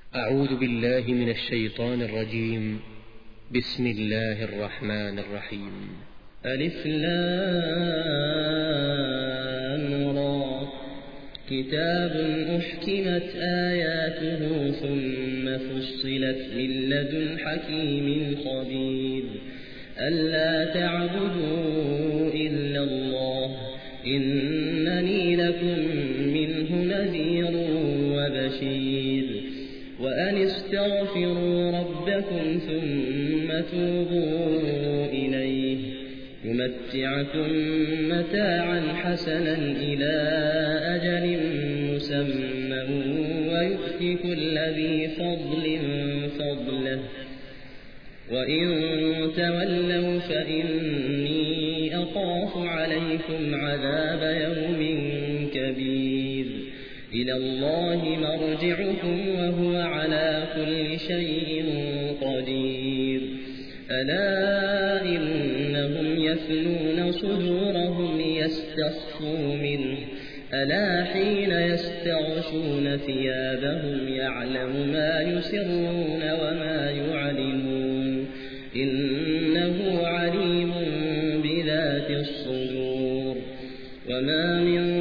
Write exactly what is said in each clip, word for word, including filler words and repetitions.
أعوذ بالله من الشيطان الرجيم. بسم الله الرحمن الرحيم. ألف لام را كتاب أحكمت آياته ثم فصلت من لدن حكيم خبير ألا تعبدوا إلا الله إنني لكم منه نذير وبشير وأن استغفروا ربكم ثم توبوا إليه يمتعكم متاعا حسنا إلى أجل مسمى ويؤت كل ذي فضل فضله وإن تولوا فإني أخاف عليكم عذاب يوم كبير إلى الله مرجعكم وهو على كل شيء قدير ألا إنهم يثنون صدورهم ليستخفوا منه ألا حين يستغشون ثيابهم يعلم ما يسرون وما يعلنون إنه عليم بذات الصدور وما من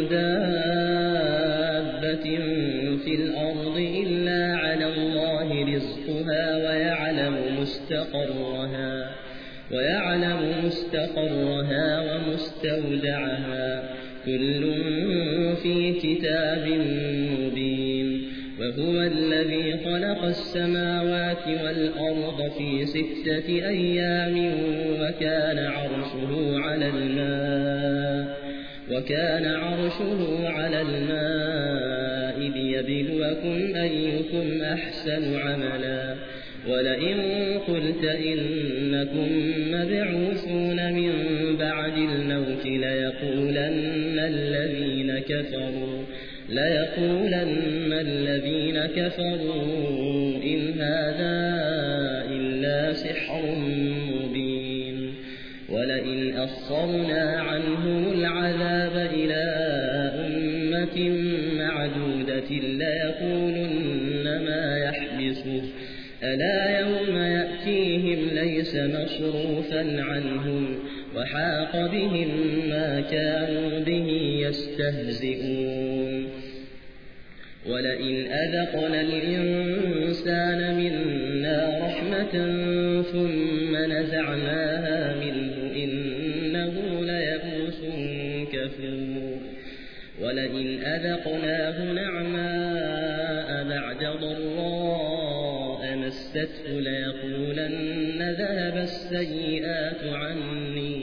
دابة في الأرض إلا على الله رزقها ويعلم مستقرها ويعلم مستقرها ومستودعها كل في كتاب مبين وهو الذي خلق السماوات والأرض في ستة أيام وكان عرشه على الماء وكان عرشه على الماء ليبلوكم أيكم أحسن عملا ولئن قلت إنكم مبعوثون من بعد الموت ليقولن الذين كفروا ليقولن الذين كفروا إن هذا إلا سحر مبين ولئن أخرنا عنهم العذاب إلى أمة معدودة ليقولن ما يحبسه ألا يوم يأتيهم ليس مصروفا عنهم وحاق بهم ما كانوا به يستهزئون ولئن أذقنا الإنسان منا رحمة ثم نزعناها منه إنه ليئوس كفور ولئن أذقناه نعماء بعد ضراء مسته ليقولن ذهب السيئات عني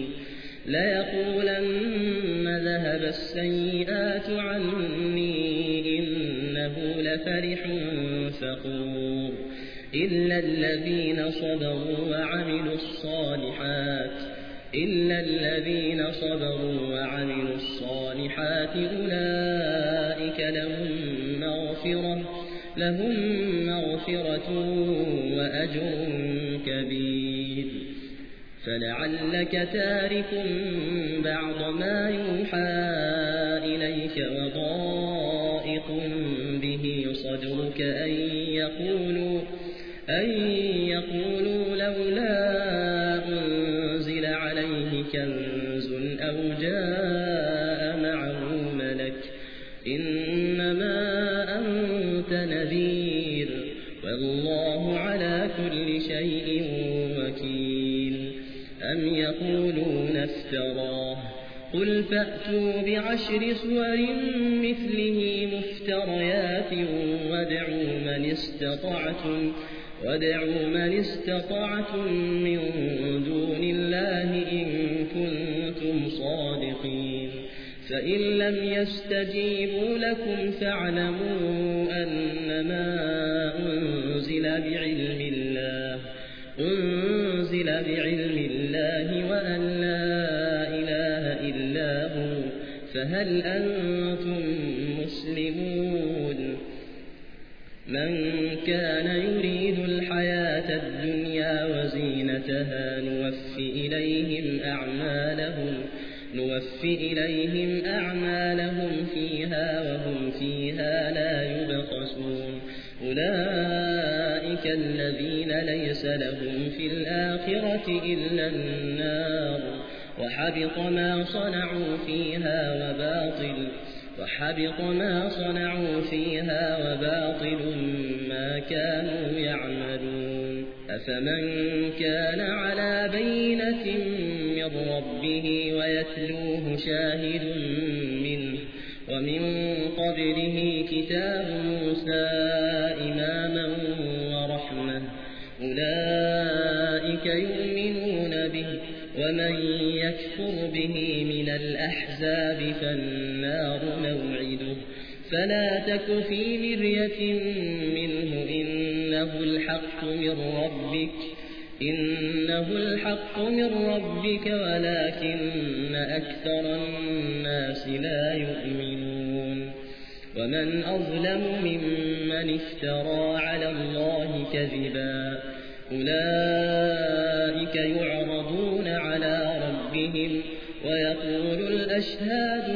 ليقولن ذهب السيئات عني إنه لفرح فخور إلا الذين صبروا وعملوا الصالحات إلا الذين صبروا وعملوا الصالحات أولئك لهم مغفرة لهم مغفرة وأجر كبير فلعلك تارك بعض ما يوحى إليك وضائق به صدرك أن يقولوا أن يقولوا لولا أنزل عليه كنز أو جاء معه ملك إنما أنت نذير والله على كل شيء وكيل أم يقولون افتراه قل فأتوا بعشر سور مثله مفتريات وادعوا من استطعتم وادعوا من استطعتم من دون الله إن كنتم صادقين فإن لم يستجيبوا لكم فاعلموا أنما أنزل بعلم الله أنزل بعلم الله وأن لا إله إلا هو فهل أنتم مسلمون من كان يريد الحياة الدنيا وزينتها نوفي إليهم أعمالهم نوفي إليهم أعمالهم فيها وهم فيها لا يبخسون أولئك الذين ليس لهم في الآخرة إلا النار وحبط ما صنعوا فيها وباطل وحبط ما صنعوا فيها وباطل ما كانوا يعملون أفمن كان على بينة من ربه ويتلوه شاهد منه ومن قبله كتاب موسى إماما ورحمة أولئك يؤمنون به ومن يكفر به من الأحزاب فالنار موعده فلا تك في مرية منه إنه الحق من ربك إنه الحق من ربك ولكن أكثر الناس لا يؤمنون ومن أظلم ممن افترى على الله كذبا أولئك يعرضون على ربهم ويقول الأشهاد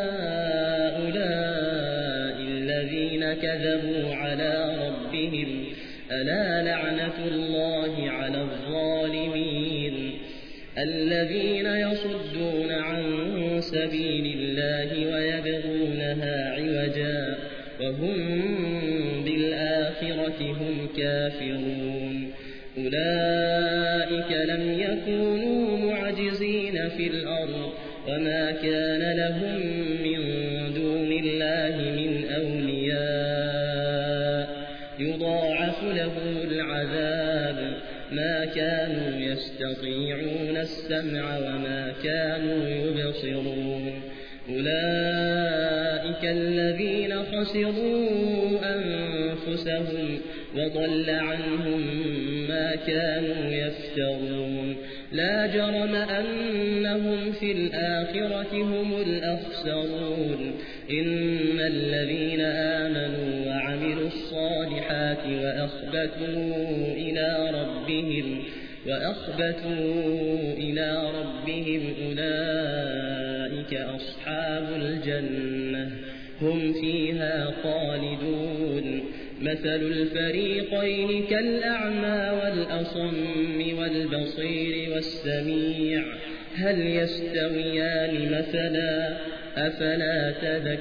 هؤلاء الذين كذبوا على ربهم ألا لعنة الله على الظالمين الذين يصدون عن سبيل الله ويبغونها عوجا وهم بالآخرة هم كافرون أولئك لم يكونوا معجزين في الأرض وما كان لهم من دون الله من أولياء يضاعف لهم العذاب ما كانوا يستطيعون السمع وما كانوا يبصرون أولئك الذين خسروا أنفسهم وضل عنهم ما كانوا يفترون لا جرم أنهم في الآخرة هم الأخسرون إن الذين آمنوا وعملوا الصالحات وأخبتوا إلى ربهم وأخبتوا إلى ربهم أولئك أصحاب الجنة هم فيها خالدون مثل الفريقين كالأعمى والأصم والبصير والسميع هل يستويان مثلا أفلا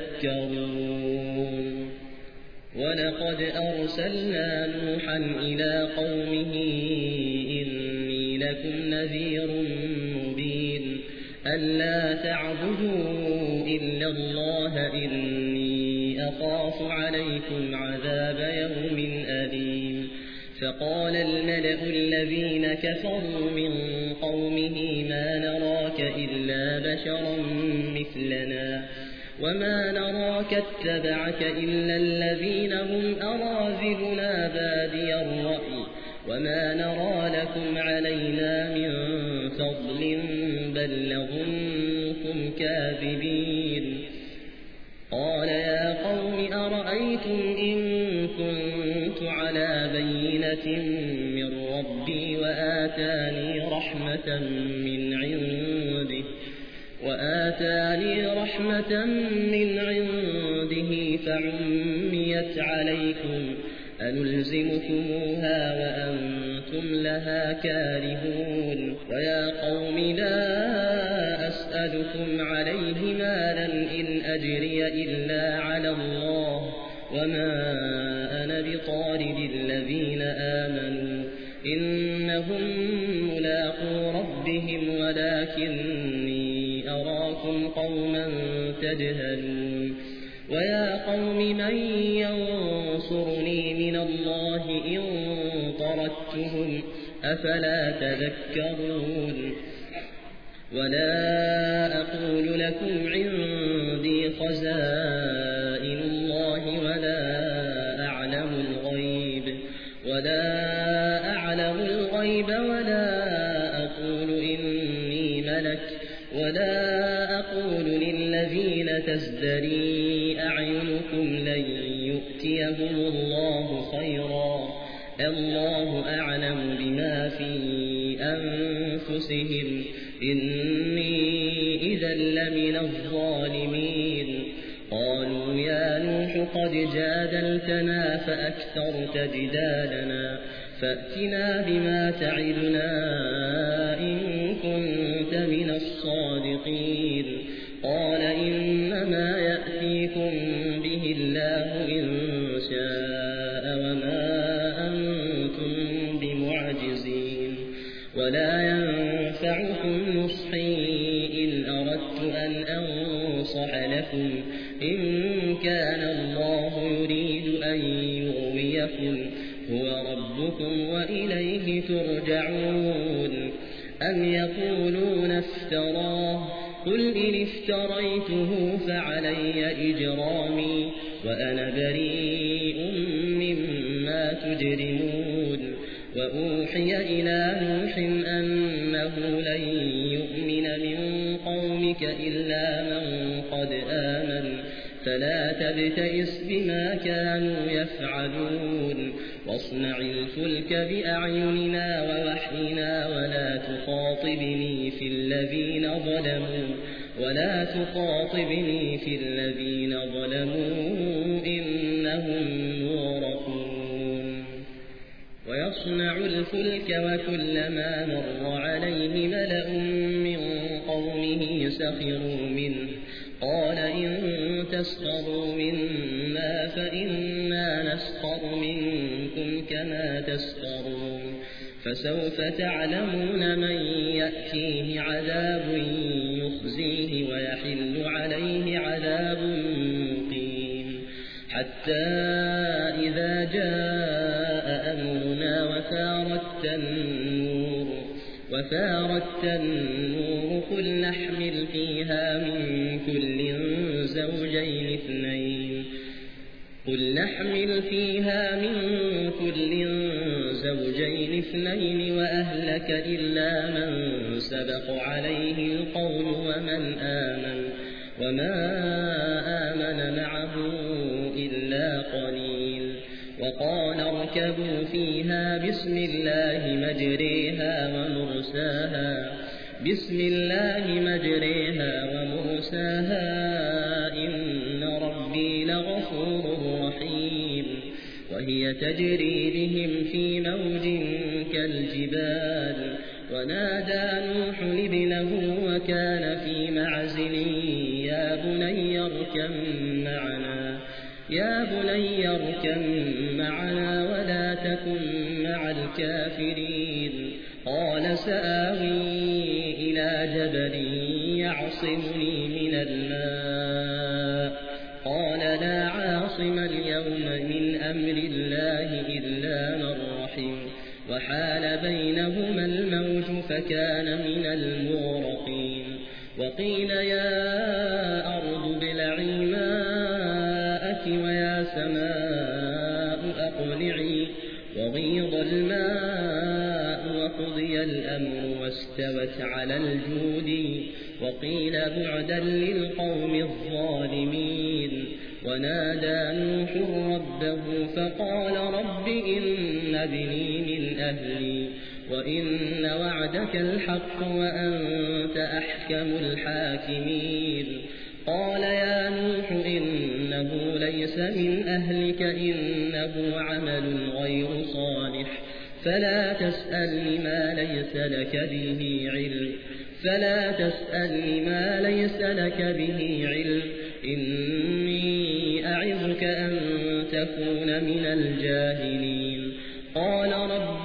تذكرون ولقد أرسلنا نوحا إلى قومه إني لكم نذير مبين ألا تعبدوا إلا الله إني أخاف عليكم عذاب يوم أليم فقال الملأ الذين كفروا من قومه ما نراك إلا بشرا مثلنا وما نراك اتبعك إلا الذين هم أراذلنا بادي الرأي وما نرى لكم علينا من فضل بل نظنكم كاذبين قال يا قوم أرأيتم إن كنت على بينة من ربي وآتاني رحمة من عنده وآتاني رحمة من عنده فعميت عليكم أنلزمكموها وأنتم لها كارهون ويا قوم لا أسألكم عليه مالا إن أجري إلا على الله وما أنا بطارد الذين آمنوا إنهم ملاقو ربهم ولكني أراكم قوما تجهلون ويا قوم من ينصرني من الله إن طردتهم أفلا تذكرون ولا أقول لكم عندي خزائن الله ولا أعلم الغيب ولا أعلم الغيب ولا أقول إني ملك ولا أقول للذين تزدري أعينكم لن يؤتيهم الله خيرا الله أعلم بما في أنفسهم إني إذا لمن الظالمين قالوا يا نوح قد جادلتنا فأكثرت جدالنا فأتنا بما تعدنا إن كنت من الصادقين قال إنما يأتيكم به الله إن شاء وما أنتم بمعجزين ولا ينفعكم نصحي إن أردت أن أنصح لكم إن كان الله يريد أن يغويكم هو ربكم وإليه ترجعون أم يقولون افتراه قل إن افتريته فعلي إجرامي وأنا بريء مما تجرمون وأوحي إلى نوح أنه لن يؤمن من قومك إلا من قد آمن فلا تبتئس بما كانوا يفعلون واصنع الفلك بأعيننا ووحينا ولا تخاطبني في الذين ظلموا ولا تخاطبني في الذين ظلموا إنهم مغرقون ويصنع الفلك وكلما مر عليه ملأ من قومه سخروا منه قال إن تسخروا منا فإنا نسخر منكم كما تسخرون فسوف تعلمون من يأتيه عذاب يخزيه ويحل عليه عذاب مقيم حتى إذا جاء أمرنا وفارت النور وفارت النور قل نحمل فيها من كل زوجين اثنين قل نحمل فيها من كل زوجين اثنين وأهلك إلا من سبق عليه القول ومن آمن وما آمن معه إلا قليل وقال اركبوا فيها بسم الله مجريها ومرساها بسم الله مجريها ومرساها إن ربي لغفور رحيم وهي تجري بهم في موج كالجبال ونادى نوح ابنه وكان في معزل يا بني اركب معنا يا بني اركب معنا ولا تكن مع الكافرين قال سآوي إلى جبل يعصمني من الماء قال لا عاصم اليوم من أمر الله إلا من رحم وحال بينهما الموج فكان من المغرقين وقيل يا أرض ابلعي ماءك ويا سماء أقلعي وغيض الماء وقضي الأمر واستوت على الجود وقيل بعدا للقوم الظالمين ونادى نوح ربه فقال رب إن ابني من أهلي وإن وعدك الحق وأنت أحكم الحاكمين قال يا نوح إنه ليس من أهلك إنه عمل غير صالح فلا تسألني ما ليس لك به علم فلا تسألني ما ليس لك به علم إني أعظك أن تكون من الجاهلين قال رب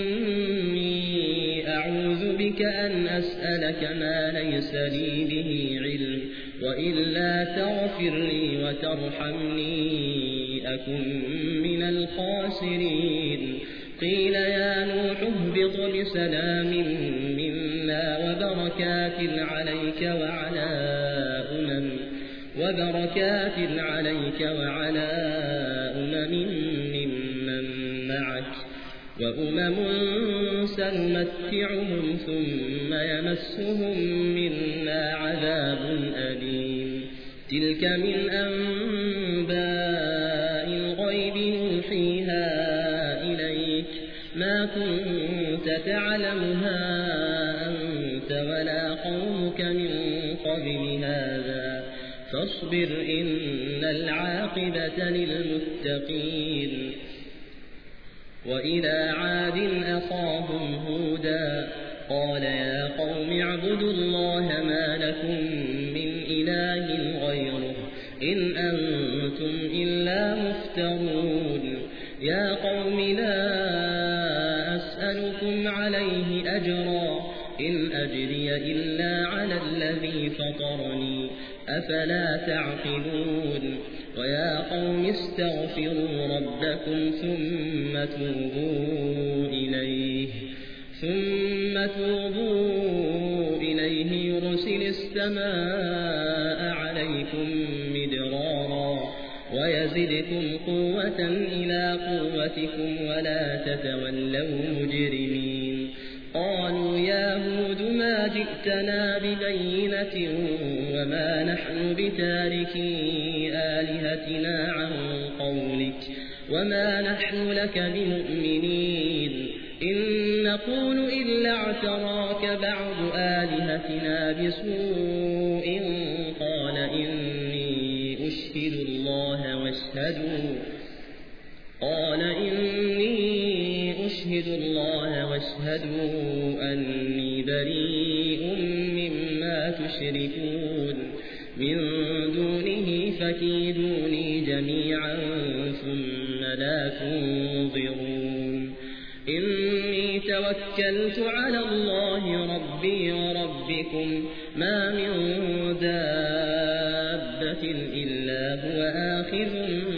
إني أعوذ بك أن أسألك ما ليس لي به علم وإلا تغفر لي وترحمني أكن من الخاسرين قيل يا نوح اهبط بسلام منا وبركات عليك وعلى أمم وبركات عليك وعلى أمم ممن معك وأمم سنمتعهم ثم يمسهم منا عذاب أليم تلك من أنباء الغيب نوحيها إليك ما كنت تعلمها أنت ولا قومك من قبل هذا فاصبر واصبر إن العاقبة للمتقين. وإلى عاد أخاهم هودا قال يا قوم اعبدوا الله ما لكم من إله غيره إن أنتم إلا مفترون. يا قوم لا أسألكم عليه أجرا إن أجري إلا على الذي فطرني أفلا تعقلون. ويا قوم استغفروا ربكم ثم توبوا إليه ثم توبوا إليه يرسل السماء عليكم مدرارا ويزدكم قوة إلى قوتكم ولا تتولوا مجرمين. قالوا يا هود ما جئتنا ببينة وما نحن بتاركي آلهتنا عن قولك وما نحن لك بمؤمنين إن نقول إلا اعتراك بعض آلهتنا بسوء قال إني أشهد الله واشهدوا قال إني أشهد الله واشهدوا أني بريء مما تشركون من دونه فكيدوني جميعا ثم لا تنظرون. إني توكلت على الله ربي وربكم ما من دابة إلا هو آخذ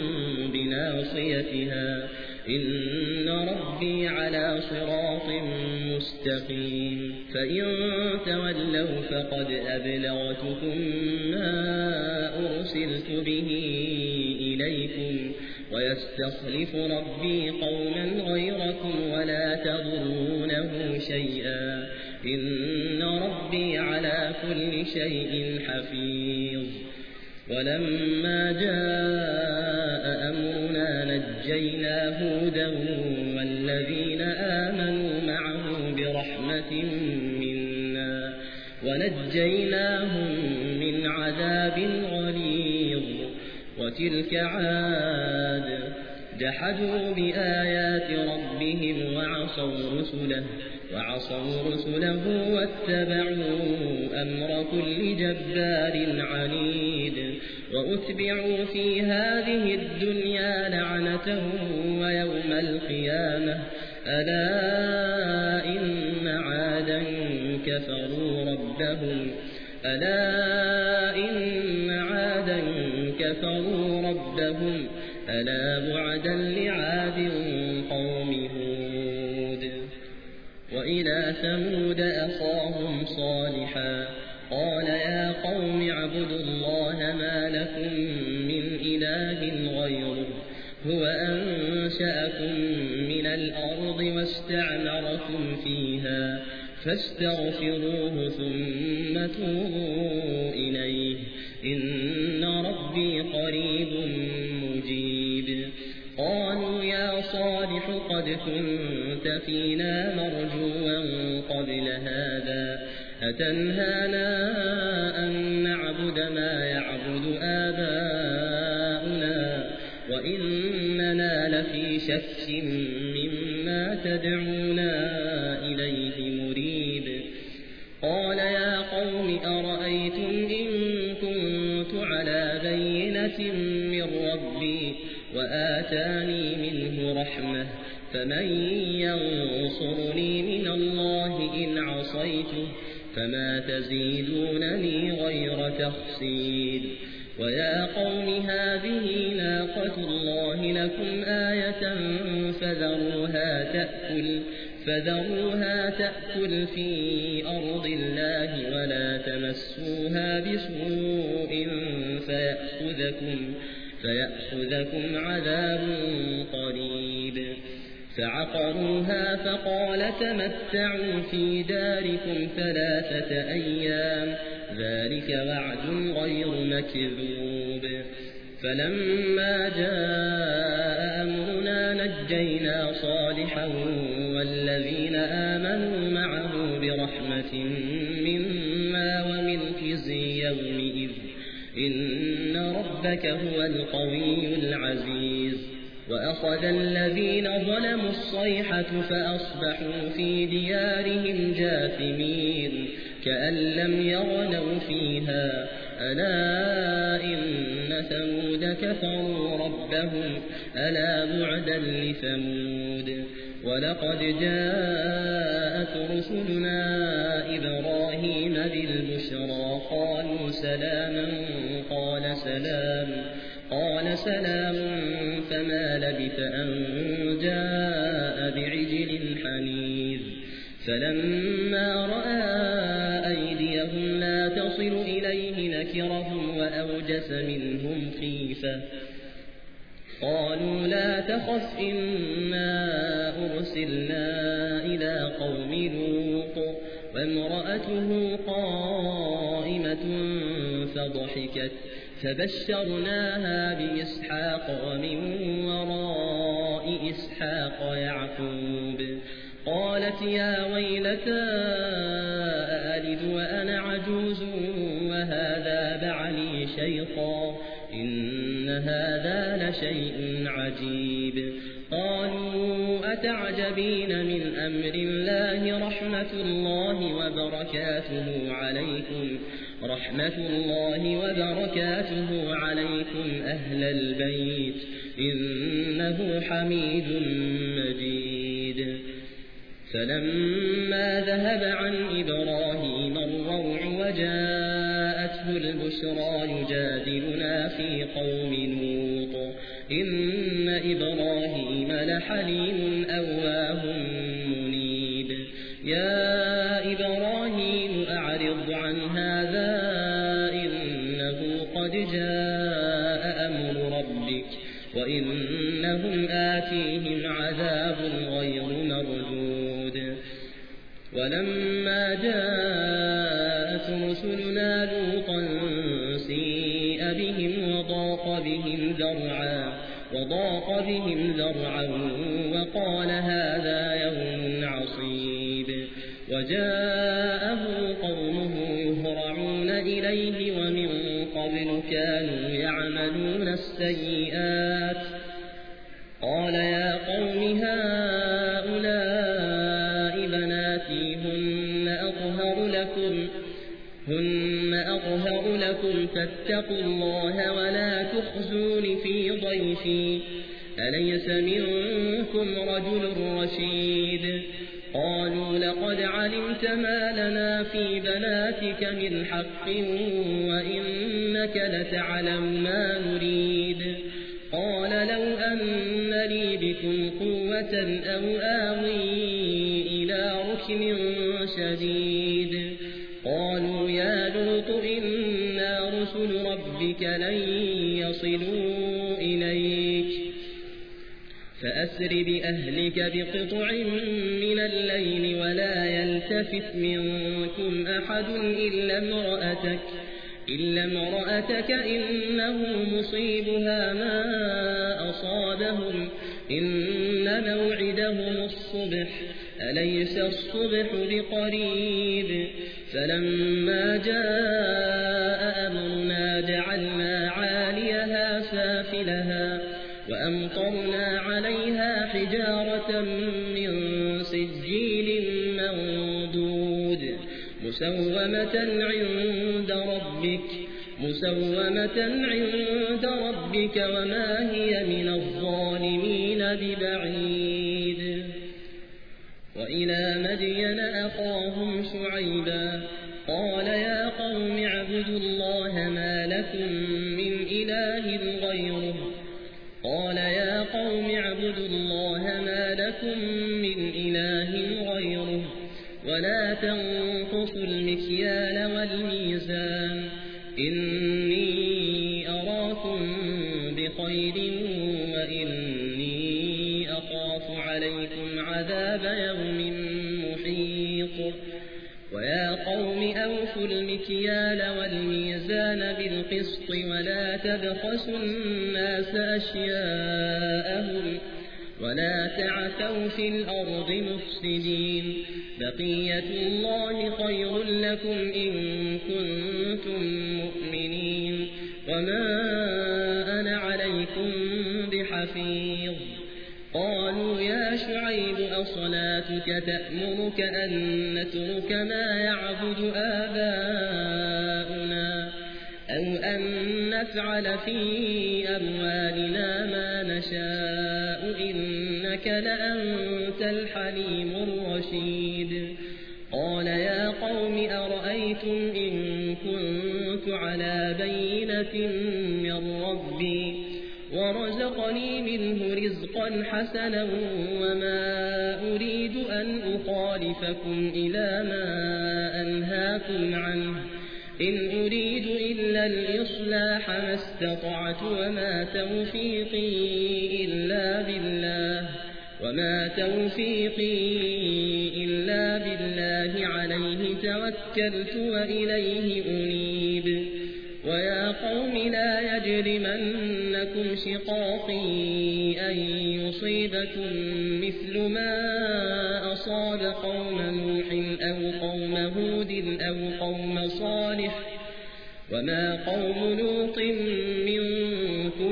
بناصيتها إن ربي على صراط مستقيم. فإن تولوا فقد أبلغتكم ما أرسلت به إليكم ويستخلف ربي قوما غيركم ولا تضرونه شيئا إن ربي على كل شيء حفيظ. ولما جاء أمرنا نجينا هودا والذين آمنوا معه برحمة منا ونجيناهم من عذاب غليظ. وتلك عاد جحدوا بآيات ربهم وعصوا رسله وعصوا رسله واتبعوا أمر كل جبار عنيد. وأتبعوا في هذه الدنيا لعنة ويوم القيامة ألا إن عادا كفروا ربهم ألا إن عادا كفروا ربهم ألا بعدا لعاد قوم هود. وإلى ثمود أخاهم صالحا قال يا قوم اعبدوا الله ما لكم من إله غيره هو أنشأكم من الأرض واستعمركم فيها فاستغفروه ثم توبوا إليه إن ربي قريب مجيب. قالوا يا صالح قد كنت فينا مرجوا قبل هذا أتنهانا أن نعبد ما يعبد آباؤنا وإننا لفي شك مما تدعونا إليه مريب. قال يا قوم أرأيتم إن كنت على بينة من ربي وآتاني منه رحمة فمن ينصرني من الله إن عصيته فما تزيدونني غير تخسير. ويا قوم هذه ناقة الله لكم آية فذروها تأكل فذروها تأكل في أرض الله ولا تمسوها بسوء فيأخذكم, فيأخذكم عذاب قريب. فعقروها فقال تمتعوا في داركم ثلاثة أيام ذلك وعد غير مكذوب. فلما جاء أمرنا نجينا صالحا والذين آمنوا معه برحمة منا ومن خزي يومئذ إن ربك هو القوي العزيز وأخذ الذين ظلموا الصيحة فأصبحوا في ديارهم جاثمين كأن لم يغنوا فيها ألا إن ثمود كفروا ربهم ألا بعدا لثمود ولقد جاءت رسلنا إبراهيم بالبشرى قالوا سلاما قال سلام قال سلام فما لبث أن جاء بعجل حنيذ فلما رأى أيديهم لا تصل إليه نكرهم وأوجس منهم خيفة قالوا لا تخف إنا أرسلنا إلى قوم لوط وامرأته قائمة فضحكت فبشرناها بإسحاق ومن وراء إسحاق يعقوب قالت يا ويلتى أألد وأنا عجوز وهذا بعلي شيخا إن هذا لشيء عجيب قالوا أتعجبين من أمر الله رحمة الله وبركاته عليكم رحمة الله وبركاته عليكم أهل البيت إنه حميد مجيد فلما ذهب عن إبراهيم الروع وجاءته البشرى يجادلنا في قوم لوط إن إبراهيم لحليم أواه منيب يا إبراهيم أعرض عن هذا إنه قد جاء أمر ربك وإنهم آتيهم عذاب غير مردود ولما جاءت رسلنا لوطا سيء بهم وضاق بهم ذرعا وضاق بهم ذرعا وقال هذا يوم عصيب وجاءه قومه يهرعون إليه ومن قبل كانوا يعملون السيئات قال يا قوم هؤلاء بناتي هن أطهر لكم هن أطهر لكم فاتقوا الله ولا تخزون في ضيفي أليس منكم رجل رشيد قالوا لقد علمت ما لنا في بناتك من حق وإنك لتعلم ما نريد قال لو أن لي بكم قوة أو آوي إلى ركن شديد قالوا يا لوط إنا رسل ربك لن يصلوا إليك فأسر بأهلك بقطع من الليل ولا يلتفت منكم أحد إلا امرأتك إلا امرأتك إنه مصيبها ما أصابهم إن موعدهم الصبح أليس الصبح بقريب فلما جاء أمرنا جعلنا عاليها سافلها وأمطرنا عليها حجارة من سجيل منضود مسومة عند ربك مسومة عند ربك وما هي من الظالمين ببعيد وإلى مدين أخاهم شعيبا قال يا قوم اعبدوا الله ما لكم من إله غيره قال يا قوم اعبدوا الله ما لكم من إله غيره ولا تنقصوا المكيال والميزان إني أراكم بخير وإني أخاف عليكم عذاب يوم محيط ويا قوم أوفوا المكيال والميزان بالقسط ولا تبخسوا الناس أشياءهم ولا تعثوا في الأرض مفسدين بقية الله خير لكم إن كنتم مؤمنين وما أنا عليكم بحفيظ. قالوا يا شعيب أصلاتك تأمرك أن نترك ما يعبد آباؤنا أو أن نفعل في أموالنا ما نشاء إنك لأنت الحليم الرشيد. قال يا قوم أرأيتم إن كنت على بينة من ربي ورزقني منه رزقا حسنا وما أريد أن أخالفكم إلى ما أنهاكم عنه إن أريد إلا الإصلاح ما استطعت وما توفيقي إلا بالله وما توفيقي إلا بالله عليه توكلت وإليه أنيب. ويا قوم لا يجرمنكم شقاقي أن يصيبكم مثل ما أصاب قوم نوح أو قوم هود أو قوم صالح وما قوم لوط منكم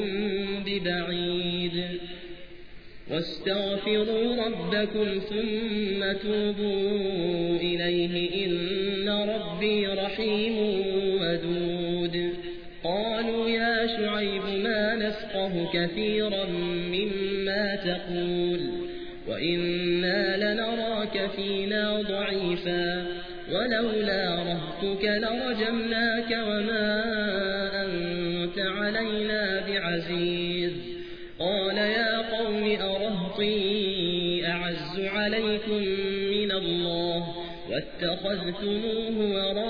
ببعيد. واستغفروا ربكم ثم توبوا إليه إن ربي رحيم ودود. قالوا يا شعيب ما نفقه كثيرا مما تقول وإنا لنراك فينا ضعيفا ولولا رهتك لرجمناك وما أنت علينا بعزيز. قال يا قوم أرهطي أعز عليكم من الله واتخذتموه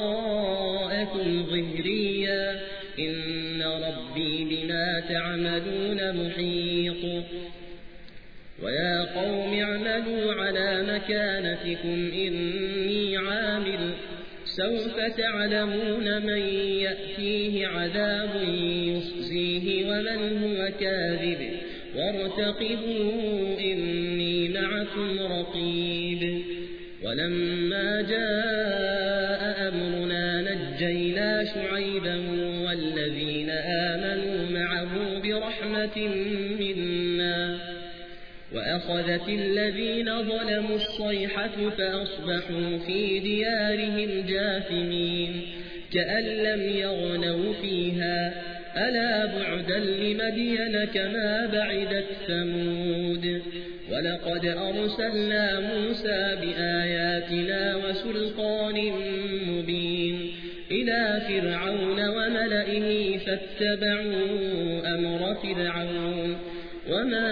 وراءكم ظهريا إن ربي بما تعملون محيط. ويا قوم اعملوا على مكانتكم إني عامل سوف تعلمون من يأتيه عذاب يخزيه ومن هو كاذب وارتقبوا إني معكم رقيب. ولما جاء أمرنا نجينا شعيبا والذين آمنوا معه برحمة منا وأخذت الذين ظلموا الصيحة فأصبحوا في ديارهم جاثمين كأن لم يغنوا فيها ألا بعدا لمدين كما بعدت ثمود. ولقد أرسلنا موسى بآياتنا وسلطان مبين إلى فرعون وملئه فاتبعوا أمر فرعون وما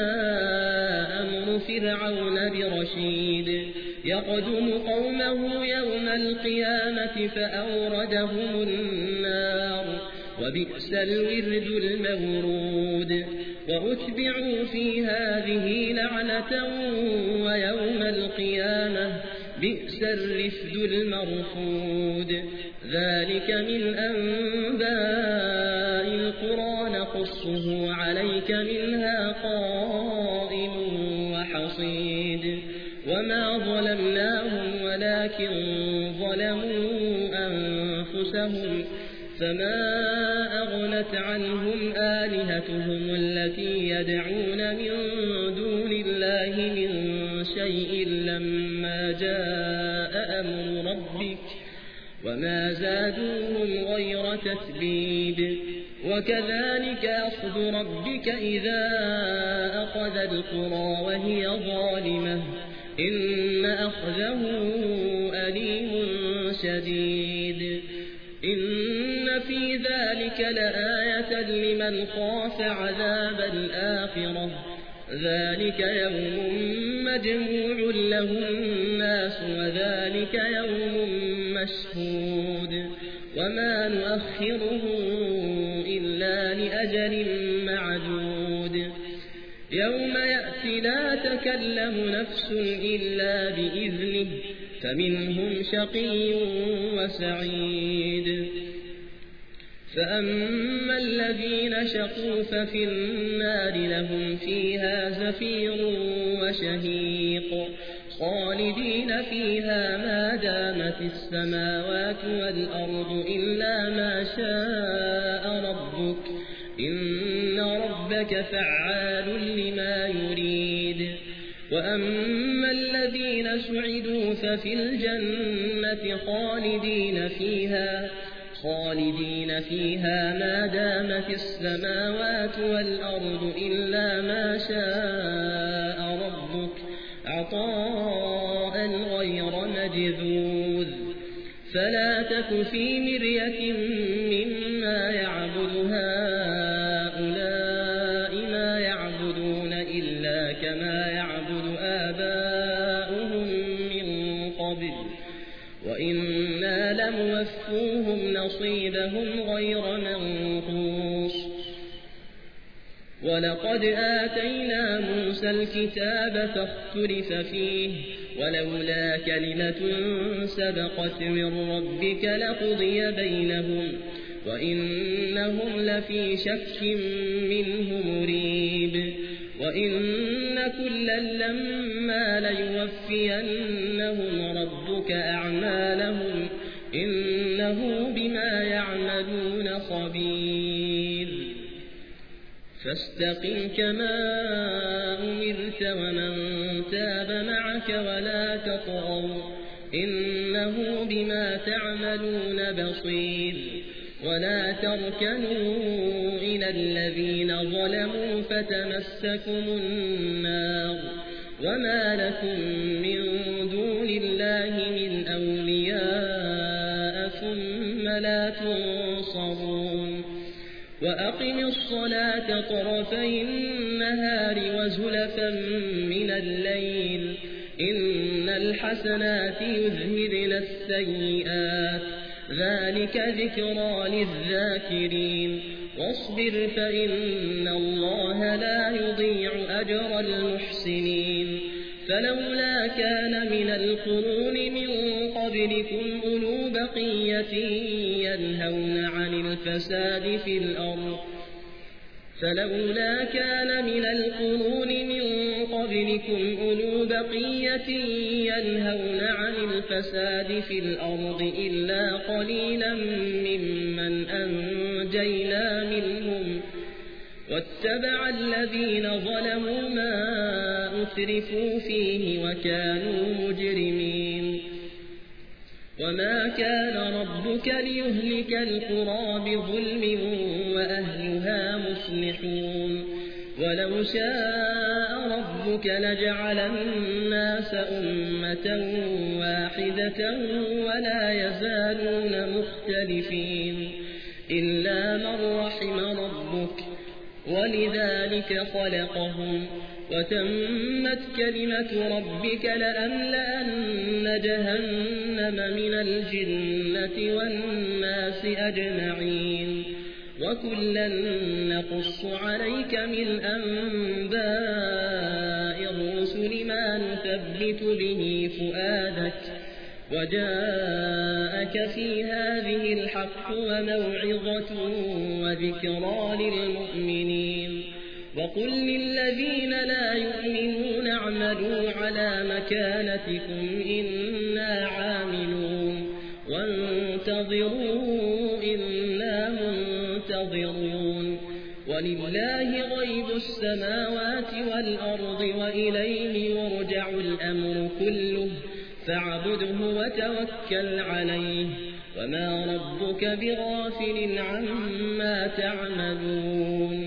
أمر فرعون برشيد. يقدم قومه يوم القيامة فأوردهم النار وبئس الورد المورود. وأتبعوا في هذه لعنة ويوم القيامة بئس الرفد المرفود. ذلك من أنباء القرى نقصه عليك منها قائم وحصيد. وما ظلمناهم ولكن ظلموا أنفسهم فما أغنت عنهم آلهتهم التي يدعون من دون الله من شيء لما جاء أمر ربك وما زادوهم غير تتبيب. وكذلك أخذ ربك إذا أخذ القرى وهي ظالمة إن أخذه أليم شديد. إن في ذلك لآية لمن خاف عذاب الآخرة ذلك يوم مجموع له الناس وذلك يوم مشهود وما نؤخره إلا لأجل معدود. يوم يأتي لا تكلم نفس إلا بإذنه فمنهم شقي وسعيد. فأما الذين شقوا ففي النار لهم فيها زفير وشهيق خالدين فيها ما دامت السماوات والأرض إلا ما شاء ربك إن ربك فعال لما يريد. وأما الذين سعدوا ففي الجنة خالدين فيها خالدين فيها ما دامت السماوات والأرض إلا ما شاء ربك عطاء غير مجذوذ. فلا تك في مرية مما يعبد هؤلاء ما يعبدون إلا كما يعبد آباؤهم من قبل وإنا لموفوهم نصيبهم غير منقوص. ولقد آتينا موسى الكتاب فاختلف فيه ولولا كلمة سبقت من ربك لقضي بينهم وإنهم لفي شك منه مريب. وإن كلا لما ليوفينهم ربك أعمالهم إنه بما يعملون خبير. فاستقم كما أمرت ومن تاب معك ولا تطغوا إنه بما تعملون بصير. ولا تركنوا إلى الذين ظلموا فتمسكم النار وما لكم من دون الله من أولياء ثم لا تنصرون. وأقم الصلاة طرفي النهار وزلفا من الليل إن الحسنات يذهبن السيئات ذلك ذكرى للذاكرين. واصبر فإن الله لا يضيع أجر المحسنين. فلولا كان من القرون من قبلكم أولو بقية ينهون عن الفساد في الأرض فلولا كان من القرون من قبلكم أولو بقية ينهون عن الفساد في الأرض إلا قليلا ممن أنجينا منهم واتبع الذين ظلموا ما أترفوا فيه وكانوا مجرمين. وما كان ربك ليهلك القرى بظلم وأهلها مصلحون. ولو شاء ربك لجعل الناس أمة واحدة ولا يزالون مختلفين إلا من رحم ربك ولذلك خلقهم وتمت كلمة ربك لأملأن جهنم من الجنة والناس أجمعين. وكلا نقص عليك من أنباء الرسل ما نثبت به فؤادك وجاءك في هذه الحق وموعظة وذكرى للمؤمنين. وقل للذين لا يؤمنون اعملوا على مكانتكم إنا عاملون وانتظروا إنا منتظرون. ولله غيب السماوات والأرض وإليه يرجع الأمر كله فاعبده وتوكل عليه وما ربك بغافل عما تعملون.